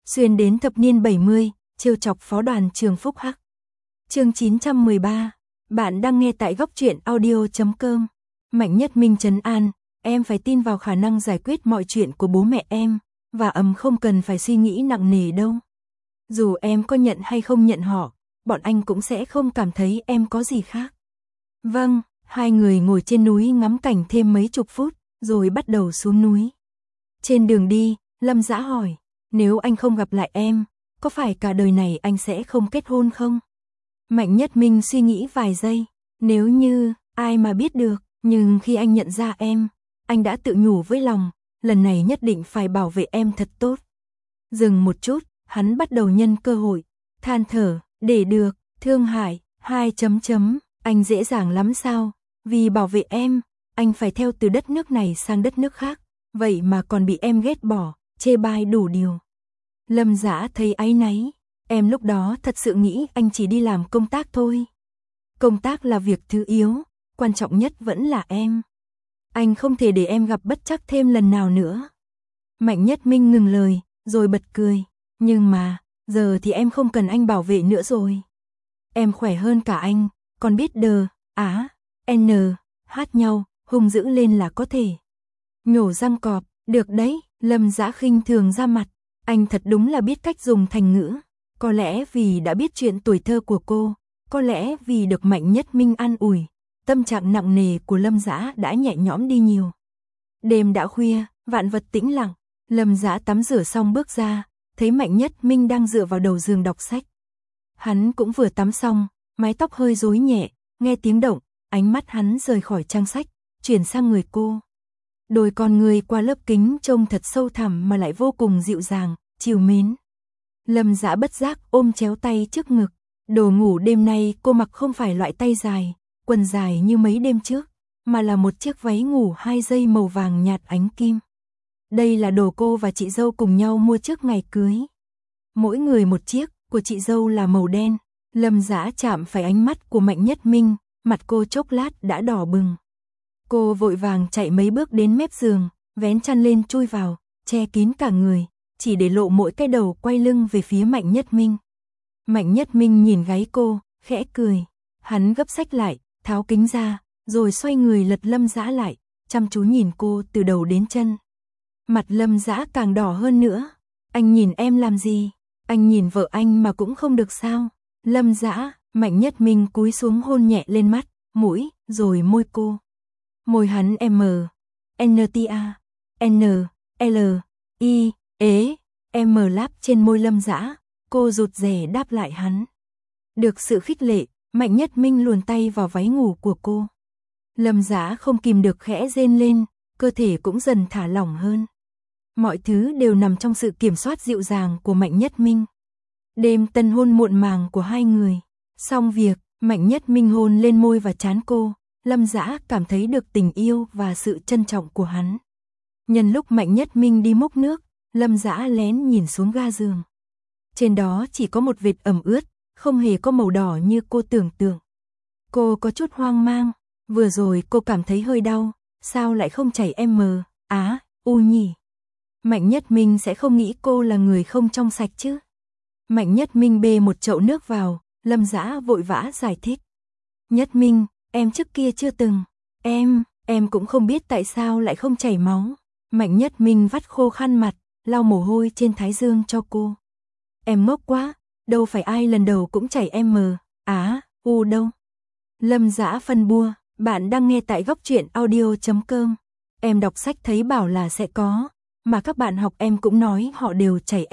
Xuyên đến thập niên 70, trêu chọc phó đoàn trường Phúc Hắc. Chương 913. Bạn đang nghe tại góc truyện audio.com. Mạnh Nhất Minh trấn an, em phải tin vào khả năng giải quyết mọi chuyện của bố mẹ em, và không cần phải suy nghĩ nặng nề đâu. Dù em có nhận hay không nhận họ, bọn anh cũng sẽ không cảm thấy em có gì khác. Vâng, hai người ngồi trên núi ngắm cảnh thêm mấy chục phút, rồi bắt đầu xuống núi. Trên đường đi, Lâm Dã hỏi, nếu anh không gặp lại em, có phải cả đời này anh sẽ không kết hôn không? Mạnh Nhất Minh suy nghĩ vài giây, nếu như, ai mà biết được, nhưng khi anh nhận ra em, anh đã tự nhủ với lòng, lần này nhất định phải bảo vệ em thật tốt. Dừng một chút, hắn bắt đầu nhân cơ hội, than thở, để được, Thương Hải, anh dễ dàng lắm sao, vì bảo vệ em, anh phải theo từ đất nước này sang đất nước khác, vậy mà còn bị em ghét bỏ, chê bai đủ điều. Lâm Dã thấy áy náy, em lúc đó thật sự nghĩ anh chỉ đi làm công tác thôi. Công tác là việc thứ yếu, quan trọng nhất vẫn là em. Anh không thể để em gặp bất trắc thêm lần nào nữa. Mạnh Nhất Minh ngừng lời, rồi bật cười, nhưng mà, giờ thì em không cần anh bảo vệ nữa rồi. Em khỏe hơn cả anh, còn biết hát nhau, hung dữ lên là có thể. Nhổ răng cọp, được đấy, Lâm Dã khinh thường ra mặt, anh thật đúng là biết cách dùng thành ngữ. Có lẽ vì đã biết chuyện tuổi thơ của cô, có lẽ vì được Mạnh Nhất Minh an ủi, tâm trạng nặng nề của Lâm Dã đã nhẹ nhõm đi nhiều. Đêm đã khuya, vạn vật tĩnh lặng, Lâm Dã tắm rửa xong bước ra, thấy Mạnh Nhất Minh đang dựa vào đầu giường đọc sách. Hắn cũng vừa tắm xong, mái tóc hơi rối nhẹ, nghe tiếng động, ánh mắt hắn rời khỏi trang sách, chuyển sang người cô. Đôi con người qua lớp kính trông thật sâu thẳm mà lại vô cùng dịu dàng, trìu mến. Lâm Dã bất giác ôm chéo tay trước ngực, đồ ngủ đêm nay cô mặc không phải loại tay dài, quần dài như mấy đêm trước, mà là một chiếc váy ngủ 2 dây màu vàng nhạt ánh kim. Đây là đồ cô và chị dâu cùng nhau mua trước ngày cưới. Mỗi người một chiếc, của chị dâu là màu đen. Lâm Dã chạm phải ánh mắt của Mạnh Nhất Minh, mặt cô chốc lát đã đỏ bừng. Cô vội vàng chạy mấy bước đến mép giường, vén chăn lên chui vào, che kín cả người, chỉ để lộ mỗi cái đầu quay lưng về phía Mạnh Nhất Minh. Mạnh Nhất Minh nhìn gáy cô, khẽ cười. Hắn gấp sách lại, tháo kính ra, rồi xoay người lật Lâm Dã lại, chăm chú nhìn cô từ đầu đến chân. Mặt Lâm Dã càng đỏ hơn nữa. Anh nhìn em làm gì? Anh nhìn vợ anh mà cũng không được sao? Lâm Dã, Mạnh Nhất Minh cúi xuống hôn nhẹ lên mắt, mũi, rồi môi cô. Môi hắn láp trên môi Lâm Dã, cô rụt rè đáp lại hắn. Được sự khích lệ, Mạnh Nhất Minh luồn tay vào váy ngủ của cô. Lâm Dã không kìm được khẽ rên lên, cơ thể cũng dần thả lỏng hơn. Mọi thứ đều nằm trong sự kiểm soát dịu dàng của Mạnh Nhất Minh. Đêm tân hôn muộn màng của hai người. Xong việc, Mạnh Nhất Minh hôn lên môi và trán cô, Lâm Dã cảm thấy được tình yêu và sự trân trọng của hắn. Nhân lúc Mạnh Nhất Minh đi múc nước, Lâm Dã lén nhìn xuống ga giường. Trên đó chỉ có một vệt ẩm ướt, không hề có màu đỏ như cô tưởng tượng. Cô có chút hoang mang, vừa rồi cô cảm thấy hơi đau, sao lại không chảy nhỉ? Mạnh Nhất Minh sẽ không nghĩ cô là người không trong sạch chứ. Mạnh Nhất Minh bê một chậu nước vào, Lâm Dã vội vã giải thích. Nhất Minh, em trước kia chưa từng, em cũng không biết tại sao lại không chảy máu. Mạnh Nhất Minh vắt khô khăn mặt, lau mồ hôi trên thái dương cho cô. Em ngốc quá, đâu phải ai lần đầu cũng chảy đâu. Lâm Dã phân bua, bạn đang nghe tại góc truyện audio.com. Em đọc sách thấy bảo là sẽ có, mà các bạn học em cũng nói họ đều chảy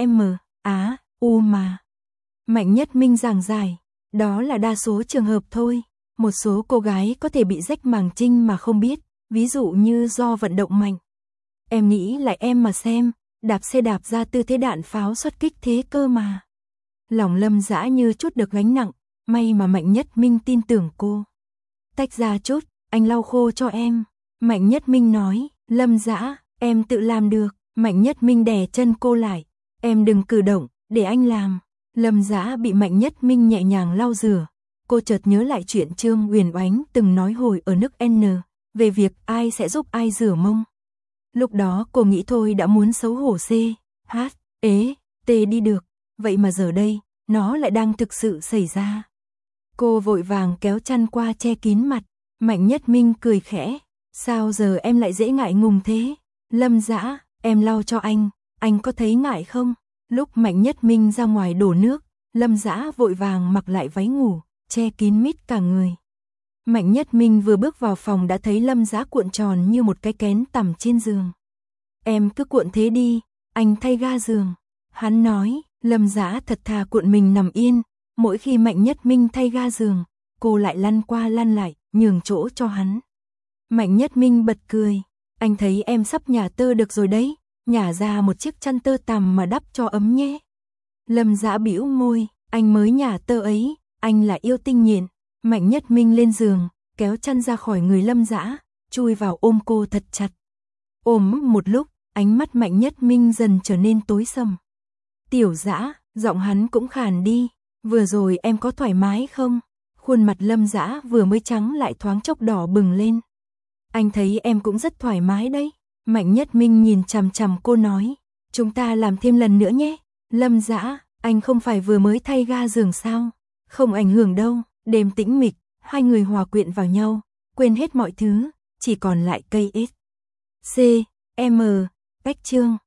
mà. Mạnh Nhất Minh giảng giải, đó là đa số trường hợp thôi. Một số cô gái có thể bị rách màng trinh mà không biết, ví dụ như do vận động mạnh. Em nghĩ lại em mà xem, đạp xe đạp ra tư thế đạn pháo xuất kích thế cơ mà. Lòng Lâm Dã như chút được gánh nặng, may mà Mạnh Nhất Minh tin tưởng cô. Tách ra chút, anh lau khô cho em. Mạnh Nhất Minh nói, Lâm Dã, em tự làm được. Mạnh Nhất Minh đè chân cô lại, em đừng cử động, để anh làm. Lâm Dã bị Mạnh Nhất Minh nhẹ nhàng lau rửa. Cô chợt nhớ lại chuyện Trương Huyền Oánh từng nói hồi ở nước N, về việc ai sẽ giúp ai rửa mông. Lúc đó cô nghĩ thôi đã muốn xấu hổ tê đi được, vậy mà giờ đây, nó lại đang thực sự xảy ra. Cô vội vàng kéo chăn qua che kín mặt, Mạnh Nhất Minh cười khẽ, sao giờ em lại dễ ngại ngùng thế? Lâm Dã, em lau cho anh có thấy ngại không? Lúc Mạnh Nhất Minh ra ngoài đổ nước, Lâm Dã vội vàng mặc lại váy ngủ, che kín mít cả người. Mạnh Nhất Minh vừa bước vào phòng đã thấy Lâm Dã cuộn tròn như một cái kén tằm trên giường. Em cứ cuộn thế đi, anh thay ga giường. Hắn nói, Lâm Dã thật thà cuộn mình nằm yên, mỗi khi Mạnh Nhất Minh thay ga giường, cô lại lăn qua lăn lại, nhường chỗ cho hắn. Mạnh Nhất Minh bật cười, anh thấy em sắp nhả tơ được rồi đấy, nhả ra một chiếc chăn tơ tằm mà đắp cho ấm nhé. Lâm Dã bĩu môi, anh mới nhả tơ ấy, anh là yêu tinh nhện. Mạnh Nhất Minh lên giường, kéo chăn ra khỏi người Lâm Dã, chui vào ôm cô thật chặt. Ôm một lúc, ánh mắt Mạnh Nhất Minh dần trở nên tối sầm. Tiểu Dã, giọng hắn cũng khàn đi, vừa rồi em có thoải mái không? Khuôn mặt Lâm Dã vừa mới trắng lại thoáng chốc đỏ bừng lên. Anh thấy em cũng rất thoải mái đấy. Mạnh Nhất Minh nhìn chằm chằm cô nói, chúng ta làm thêm lần nữa nhé. Lâm Dã, anh không phải vừa mới thay ga giường sao? Không ảnh hưởng đâu. Đêm tĩnh mịch, hai người hòa quyện vào nhau, quên hết mọi thứ, chỉ còn lại cây ít. C, M, Bách Chương.